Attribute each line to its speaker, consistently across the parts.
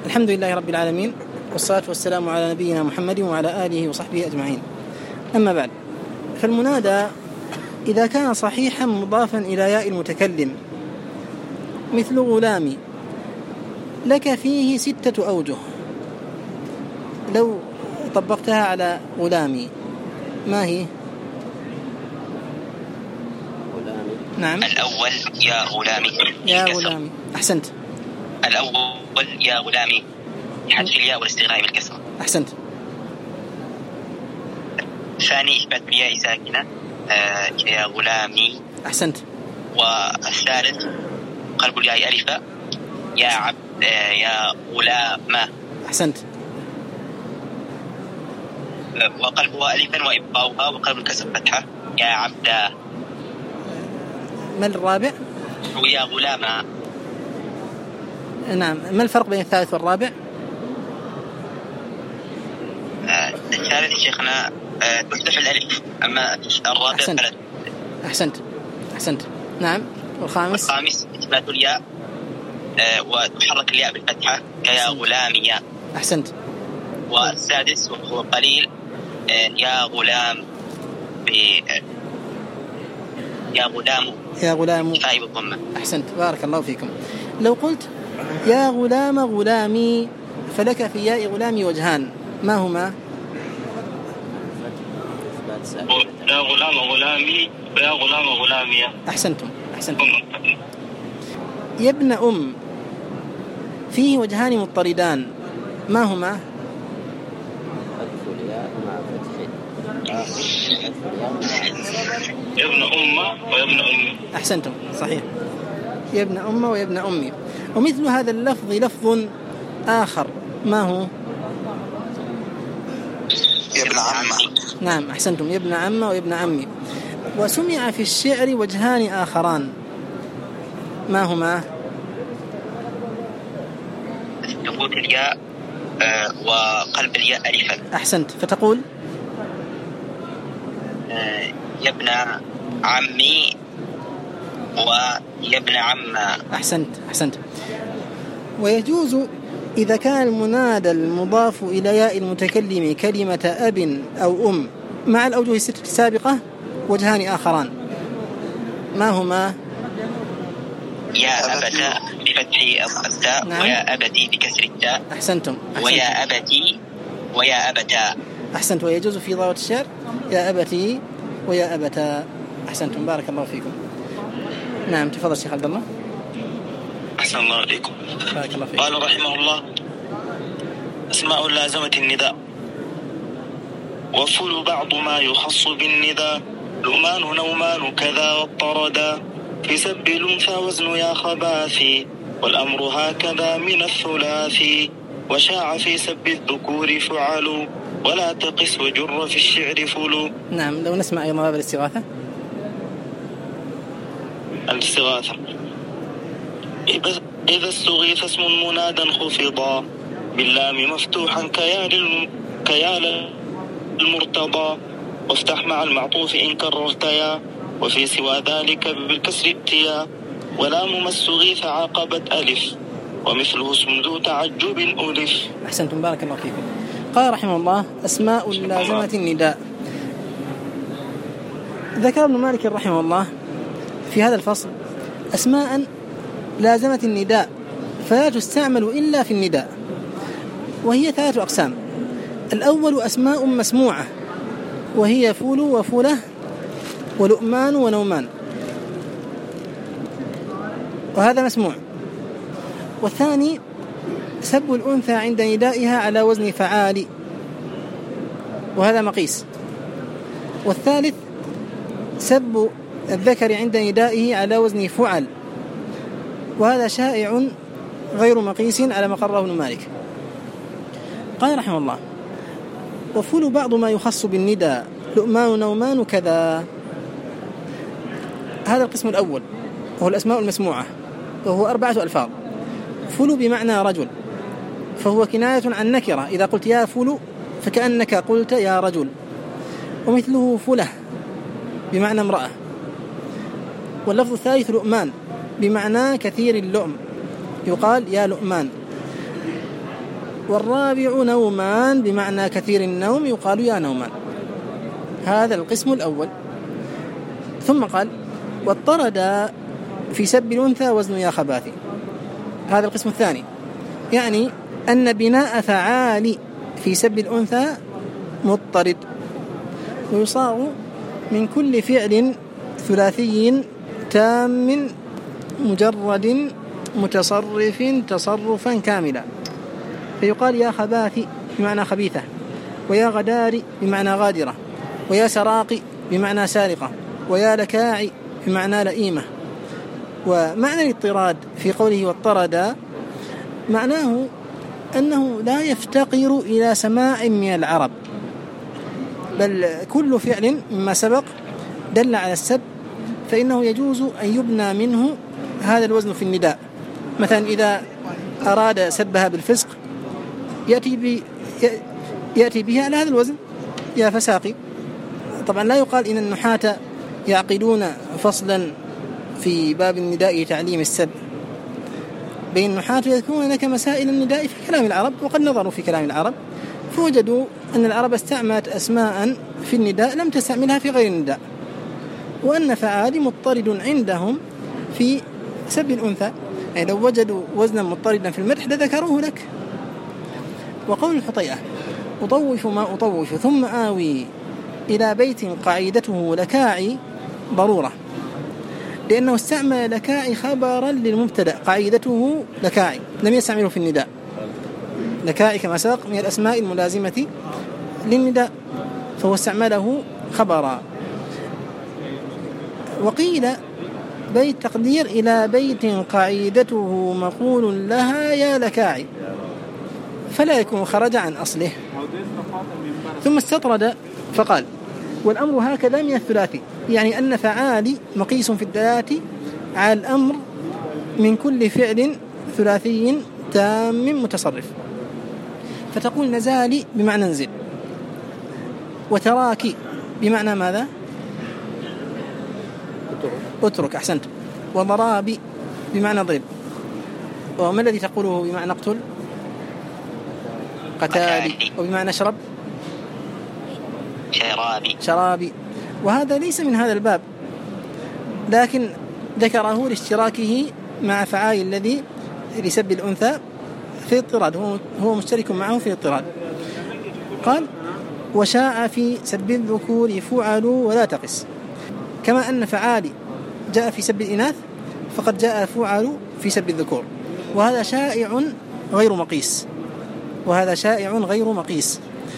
Speaker 1: الحمد لله رب العالمين، والصلاة والسلام على نبينا محمد وعلى آله وصحبه أجمعين. أما بعد، فالمنادى إذا كان صحيحا مضافا إلى ياء المتكلم مثل غلامي لك فيه 6 أوجه. لو طبقتها على غلامي ما هي؟
Speaker 2: غلامي.
Speaker 1: نعم.
Speaker 3: الأول يا غلامي.
Speaker 1: يا غلامي. أحسنت.
Speaker 3: الأول يا غلامي حذف الياء والاستغناء بالكسر.
Speaker 1: أحسنت.
Speaker 3: الثاني إثبات الياء ساكنة يا غلامي.
Speaker 1: أحسنت.
Speaker 3: والثالث قلب الياء ألفا يا عبد يا غلام.
Speaker 1: أحسنت.
Speaker 3: وقلبها ألفا وإبقاؤها وقلب الكسر فتحة يا عبد.
Speaker 1: ما الرابع؟
Speaker 3: ويا غلام.
Speaker 1: نعم. ما الفرق بين الثالث والرابع؟
Speaker 3: الثالث شيخنا تحذف الألف، أما الرابع فلا.
Speaker 1: أحسنت. نعم. والخامس
Speaker 3: إثبات الياء وتحرك الياء بالفتحة كيا غلامي.
Speaker 1: أحسنت.
Speaker 3: والسادس وهو قليل يا غلام يا غلام فاء بالضمة.
Speaker 1: أحسنت، بارك الله فيكم. لو قلت يا غلام غلامي فلك في ياء غلامي وجهان، ما هما؟
Speaker 3: يا غلام غلامي ويا غلام غلامي.
Speaker 1: أحسنتم. يا ابن أم فيه وجهان مضطردان، ما هما؟
Speaker 3: يا ابن أم ويا ابن أمي.
Speaker 1: أحسنتم، صحيح. يا ابن أم ويا ابن أمي. ومثل هذا اللفظ لفظ آخر، ما هو؟
Speaker 3: يا ابن عم.
Speaker 1: نعم، أحسنتم، يا ابن عم ويا ابن عمي. وسمع في الشعر وجهان آخران، ما هما؟
Speaker 3: ثبوت الياء وقلب الياء ألفا.
Speaker 1: أحسنت، فتقول
Speaker 3: يا ابن عمي ويا ابن عم.
Speaker 1: أحسنت. ويجوز إذا كان المنادى المضاف إلى ياء المتكلم كلمة أب أو أم مع الأوجه الستة السابقة وجهان آخران، ما هما؟
Speaker 3: يا أبتا بفتح التاء. نعم. ويا أبتي بكسر التاء.
Speaker 1: أحسنتم.
Speaker 3: ويا أبتي ويا أبتا.
Speaker 1: أحسنت. ويجوز في ضابط الشعر يا أبتي ويا أبتا. أحسنتم، بارك الله فيكم. نعم، تفضل شيخ عبد الله.
Speaker 3: أحسن الله عليكم.
Speaker 1: بارك الله فيكم.
Speaker 3: قال رحمه الله: أسماء لازمة النداء. وفل بعض ما يخص بالنداء لؤمان نومان كذا والطردا في سب الأنثى وزن يا خباثي والأمر هكذا من الثلاثي وشاع في سب الذكور فعلوا ولا تقس وجر في الشعر فلو.
Speaker 1: نعم. لو نسمع أيضا باب الاستغاثة.
Speaker 3: إذا استغيث اسم منادا خفضا باللام مفتوحا كيال المرتضى وافتح مع المعطوف إن كررت يا وفي سوى ذلك بالكسر ابتيا ولام ما استغيث عاقبت ألف ومثله اسم ذو تعجب ألف.
Speaker 1: أحسنتم، بارك الله فيكم. قال رحمه الله: أسماء لازمة النداء. ذكر ابن مالك رحمه الله في هذا الفصل أسماء لازمة النداء فلا تستعمل إلا في النداء، وهي 3 أقسام. الأول أسماء مسموعة، وهي فول وفولة ولؤمان ونومان، وهذا مسموع. والثاني سب الأنثى عند ندائها على وزن فعال، وهذا مقيس. والثالث سب الذكر عند ندائه على وزن فعل، وهذا شائع غير مقيس على ما قرره ابن مالك. قال رحمه الله: وفول بعض ما يخص بالنداء لؤمان نومان كذا. هذا القسم الأول وهو الأسماء المسموعة، وهو 4 ألفاظ. فول بمعنى رجل، فهو كناية عن نكرة، إذا قلت يا فول فكأنك قلت يا رجل. ومثله فله بمعنى امرأة. واللفظ الثالث لؤمان بمعنى كثير اللؤم، يقال يا لؤمان. والرابع نومان بمعنى كثير النوم يقال يا نومان. هذا القسم الأول. ثم قال واضطرد في سب الأنثى وزن يا خباثي. هذا القسم الثاني، يعني أن بناء فعال في سب الأنثى مضطرد، ويصاغ من كل فعل ثلاثي تام مجرد متصرف تصرفا كاملا، فيقال يا خباثي بمعنى خبيثة، ويا غدار بمعنى غادرة، ويا سراق بمعنى سارقة، ويا لكاع بمعنى لئيمة. ومعنى الاضطراد في قوله واضطرد معناه أنه لا يفتقر إلى سماع من العرب، بل كل فعل مما سبق دل على السب فإنه يجوز أن يبنى منه هذا الوزن في النداء. مثلا إذا أراد سبها بالفسق يأتي بها على هذا الوزن يا فساقي. طبعا لا يقال إن النحاة يعقدون فصلا في باب النداء تعليم السب بين النحاة، يذكرون لك مسائل النداء في كلام العرب، وقد نظروا في كلام العرب فوجدوا أن العرب استعملت أسماء في النداء لم تستعملها في غير النداء، وأن فعال مضطرد عندهم في سب الأنثى، يعني لو وجدوا وزنا مضطردا في المدح لذكروه لك. وقول الحطيئة أطوف ما أطوف ثم آوي إلى بيت قاعدته لكاعي ضرورة، لأنه استعمل لكاعي خبرا للمبتدأ، قاعدته لكاعي لم يستعمله في النداء. لكاعي كما سبق من الأسماء الملازمة للنداء، فهو استعمله خبرا. وقيل بيت تقدير إلى بيت قاعدته مقول لها يا لكاعي، فلا يكون خرج عن أصله. ثم استطرد فقال والأمر هكذا من الثلاثي، يعني أن فعالي مقيس في الدلالة على الأمر من كل فعل ثلاثي تام متصرف. فتقول نزالي بمعنى انزل، وتراكي بمعنى ماذا؟ اترك، أحسنت. وضرابي بمعنى ضرب. وما الذي تقوله بمعنى اقتل؟ قتالي. وبمعنى اشرب؟ شرابي. وهذا ليس من هذا الباب، لكن ذكره لاشتراكه مع فعال الذي لسب الأنثى في اضطراد، هو مشترك معه في اضطراد. قال وشاء في سب الذكور فعلوا ولا تقس، كما أن فعالي جاء في سب الإناث فقد جاء فعلوا في سب الذكور، وهذا شائع غير مقيس.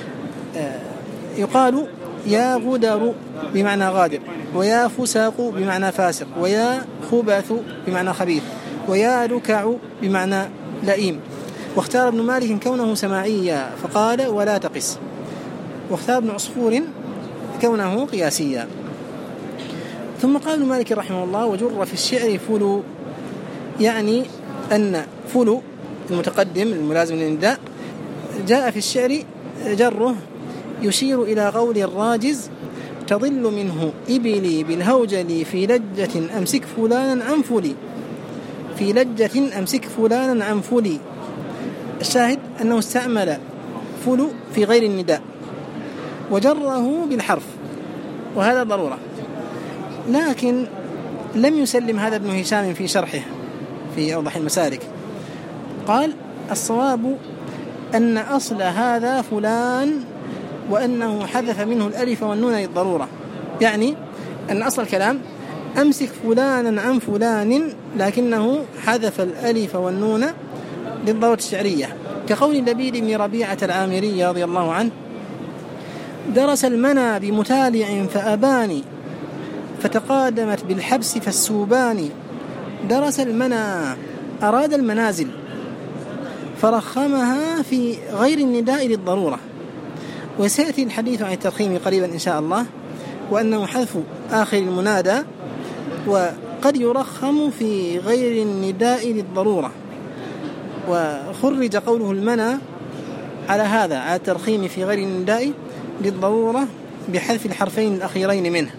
Speaker 1: يقال يا غدر بمعنى غادر، ويا فساق بمعنى فاسق، ويا خبث بمعنى خبيث، ويا لكع بمعنى لئيم. واختار ابن مالك كونه سماعيا فقال ولا تقس، واختار ابن عصفور كونه قياسيا. ثم قال ابن مالك رحمه الله وجر في الشعر فلو، يعني أن فلو المتقدم الملازم للنداء جاء في الشعر جره يشير إلى قول الراجز تضل منه إبلي بالهوجل في لجة أمسك فلانا عن فلي، في لجة أمسك فلانا عن فلي. الشاهد أنه استعمل فلو في غير النداء وجره بالحرف، وهذا ضرورة. لكن لم يسلم هذا ابن هشام في شرحه في أوضح المسالك، قال الصواب أن أصل هذا فلان، وأنه حذف منه الألف والنون للضرورة، يعني أن أصل الكلام أمسك فلانا عن فلان، لكنه حذف الألف والنون للضرورة الشعرية، كقول لبيد بن ربيعة العامري رضي الله عنه درس المنى بمتالع فأباني فتقادمت بالحبس فالسوباني. درس المنى أراد المنازل فرخمها في غير النداء للضرورة، وسيأتي الحديث عن الترخيم قريبا إن شاء الله، وأنه حذف آخر المنادى وقد يرخم في غير النداء للضرورة. وخرج قوله المنى على هذا، على الترخيم في غير النداء للضرورة بحذف الحرفين الأخيرين منه.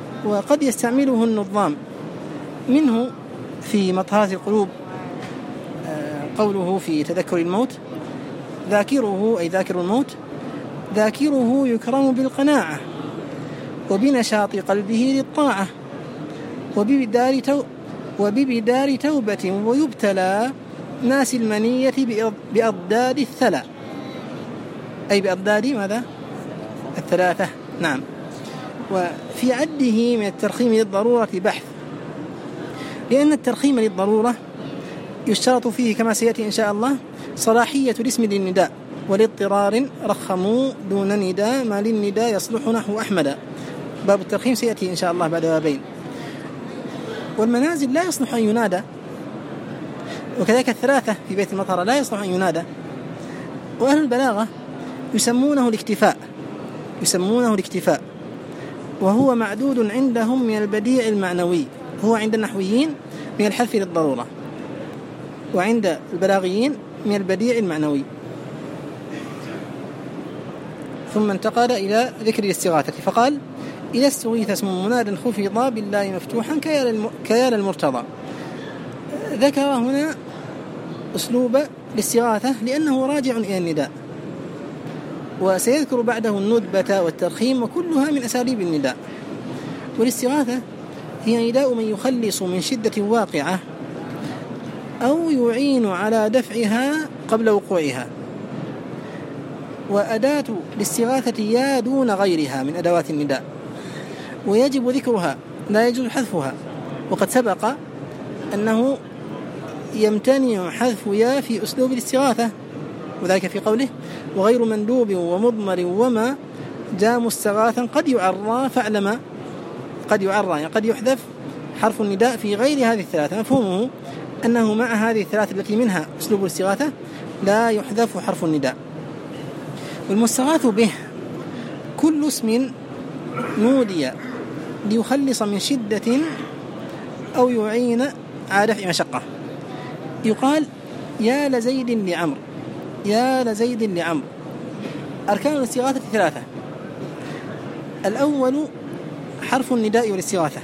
Speaker 1: وقد يستعمله النظام منه في مطهات القلوب قوله في تذكر الموت: ذاكره أي ذاكر الموت ذاكره يكرم بالقناعة وبنشاط قلبه للطاعة وببدار توبة ويبتلى ناس المنية بأضداد الثلى، أي بأضداد ماذا؟ الثلاثة. نعم. وفي عده من الترخيم للضرورة بحث، لأن الترخيم للضرورة يشترط فيه كما سيأتي إن شاء الله صلاحية الاسم للنداء، ولاضطرار رخموا دون نداء ما للنداء يصلح نحو أحمد. باب الترخيم سيأتي إن شاء الله بعد بابين. والمنازل لا يصلح أن ينادى، وكذلك الثلاثة في بيت المطر لا يصلح أن ينادى. وأهل البلاغة يسمونه الاكتفاء، وهو معدود عندهم من البديع المعنوي، هو عند النحويين من الحذف للضرورة، وعند البلاغيين من البديع المعنوي. ثم انتقل إلى ذكر الاستغاثة فقال: إذا استغيث اسم مناد خفض بالله مفتوحا كيال المرتضى. ذكر هنا أسلوب الاستغاثة لأنه راجع إلى النداء، وسيذكر بعده الندبة والترخيم، وكلها من أساليب النداء. والاستغاثة هي نداء من يخلص من شدة واقعة أو يعين على دفعها قبل وقوعها. وأداة الاستغاثة يا دون غيرها من أدوات النداء، ويجب ذكرها لا يجوز حذفها، وقد سبق أنه يمتنع حذف يا في أسلوب الاستغاثة، وذلك في قوله: وغير مندوب ومضمر وما جاء مستغاثا قد يعرى فاعلم. قد يعرى يعني قد يحذف حرف النداء في غير هذه الثلاثة. مفهومه أنه مع هذه الثلاثة التي منها أسلوب الاستغاثة لا يحذف حرف النداء. والمستغاث به كل اسم نودي ليخلص من شدة أو يعين على دفع مشقة. يقال: يا لزيد لعمر، يا لزيد لعمر. أركان الاستغاثة ثلاثة: الأول حرف النداء والاستغاثة،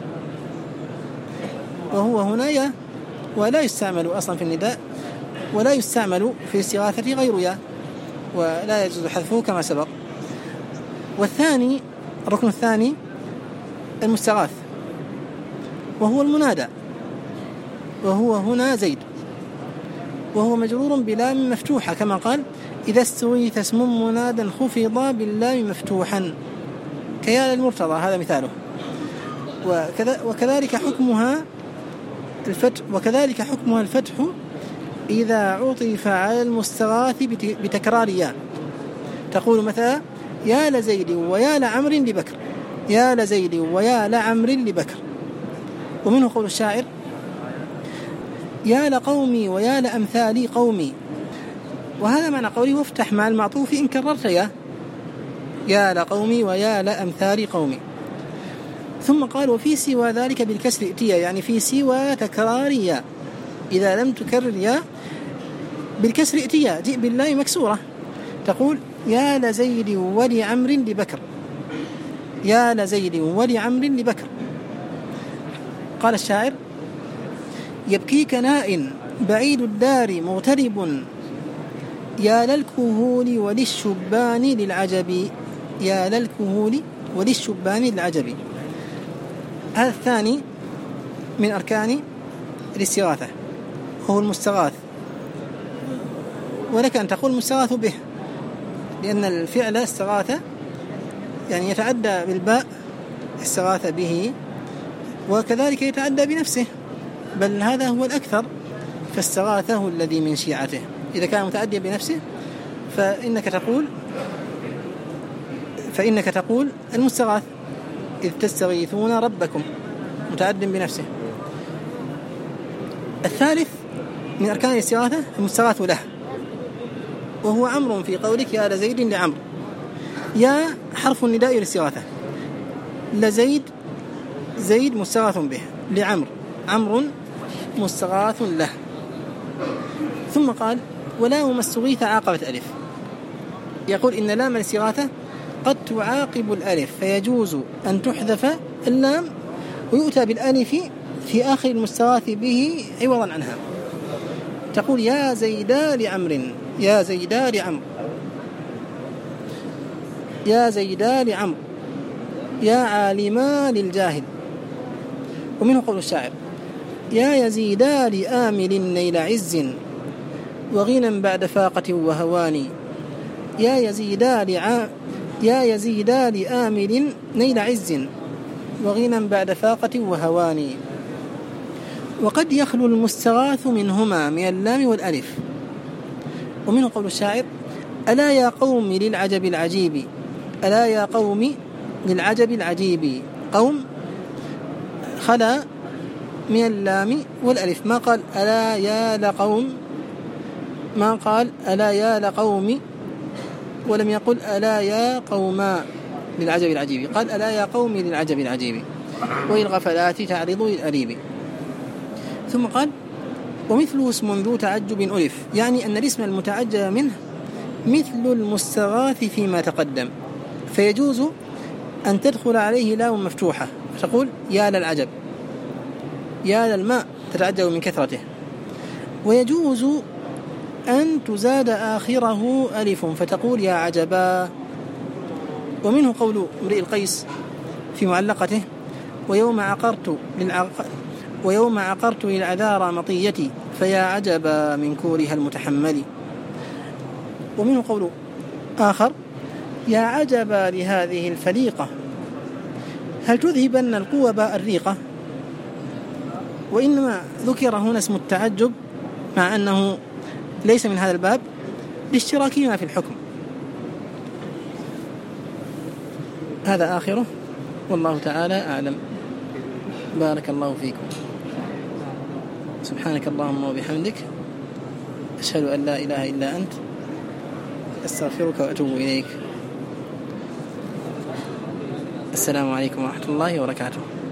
Speaker 1: وهو هنا يا، ولا يستعمل أصلا في النداء، ولا يستعمل في الاستغاثة غير يا، ولا يجوز حذفه كما سبق. والثاني الركن الثاني المستغاث، وهو المنادى، وهو هنا زيد، وهو مجرور بلام مفتوحة كما قال: إذا استغيث اسم منادا خفض باللام مفتوحا كيال المرتضى. هذا مثاله. وكذلك حكمها الفتح إذا عطف على المستغاث بتكرار يا. تقول مثلا: يا لزيد ويا لعمر لبكر، يا لزيد ويا لعمر لبكر. ومنه قول الشاعر: يا لقومي ويا لأمثالي قومي. وهذا معنى قوله: وافتح مع المعطوف إن كررت يا لقومي ويا لأمثالي قومي. ثم قال: وفي سوى ذلك بالكسر ائتيا، يعني في سوى تكرار يا، إذا لم تكرر يا بالكسر ائتيا، جئ بالله مكسورة. تقول: يا لزيد ولعمر لبكر، يا لزيد ولعمر لبكر. قال الشاعر: يبكيك ناء بعيد الدار مغترب، يا للكهول وللشبان للعجب، يا للكهول وللشبان للعجب. هذا الثاني من أركان الاستغاثة، هو المستغاث. ولك أن تقول مستغاث به، لأن الفعل استغاثة يعني يتعدى بالباء، استغاث به، وكذلك يتعدى بنفسه، بل هذا هو الأكثر، فاستغاثه الذي من شيعته. إذا كان متعديا بنفسه فإنك تقول المستغاث: إذ تستغيثون ربكم، متعد بنفسه. الثالث من أركان الاستغاثة المستغاث له، وهو أمر في قولك: يا لزيد لعمر. يا حرف النداء للاستغاثة، لزيد زيد مستغاث به، لعمر عمر مستغاث له. ثم قال: ولام استغيث عاقبت ألف. يقول: إن لام الاستغاثة قد تعاقب الألف، فيجوز أن تحذف اللام ويؤتى بالألف في آخر المستغاث به عوضا عنها. تقول يا زيدا لعمر، يا زيدا لعمر، يا زيدا لعمر، يا عالما للجاهل. ومنه قول الشاعر يا يزيدا لآمل نيل عز وغنى بعد فاقة وهوان، يا يزيدا لآمل نيل عز وغنى بعد فاقة وهوان. وقد يخلو المستغاث منهما من اللام والألف. ومنه قول الشاعر ألا يا قوم للعجب العجيب، ألا يا قوم للعجب العجيب، قوم خلا من اللام والألف، ما قال ألا يا لقوم، ما قال ألا يا لقوم، ولم يقل ألا يا قوما للعجب العجيب، قال ألا يا قوم للعجب العجيب والغفلات تعرض للأريب. ثم قال ومثله اسم ذو تعجب ألف، يعني أن الاسم المتعجب منه مثل المستغاث فيما تقدم، فيجوز أن تدخل عليه لام مفتوحة فتقول يا للعجب، يا للماء تتعجب من كثرته، ويجوز أن تزاد آخره ألف فتقول يا عجبا. ومنه قول امرئ القيس في معلقته ويوم عقرت للعذارى مطيتي فيا عجبا من كورها المتحمل. ومنه قول آخر يا عجبا لهذه الفليقة هل تذهبن القوة الريقة. وإنما ذكر هنا اسم التعجب مع أنه ليس من هذا الباب لاشتراكهما في الحكم. هذا آخره والله تعالى أعلم. بارك الله فيكم. سبحانك اللهم وبحمدك أشهد أن لا إله إلا أنت أستغفرك وأتوب إليك. السلام عليكم ورحمة الله وبركاته.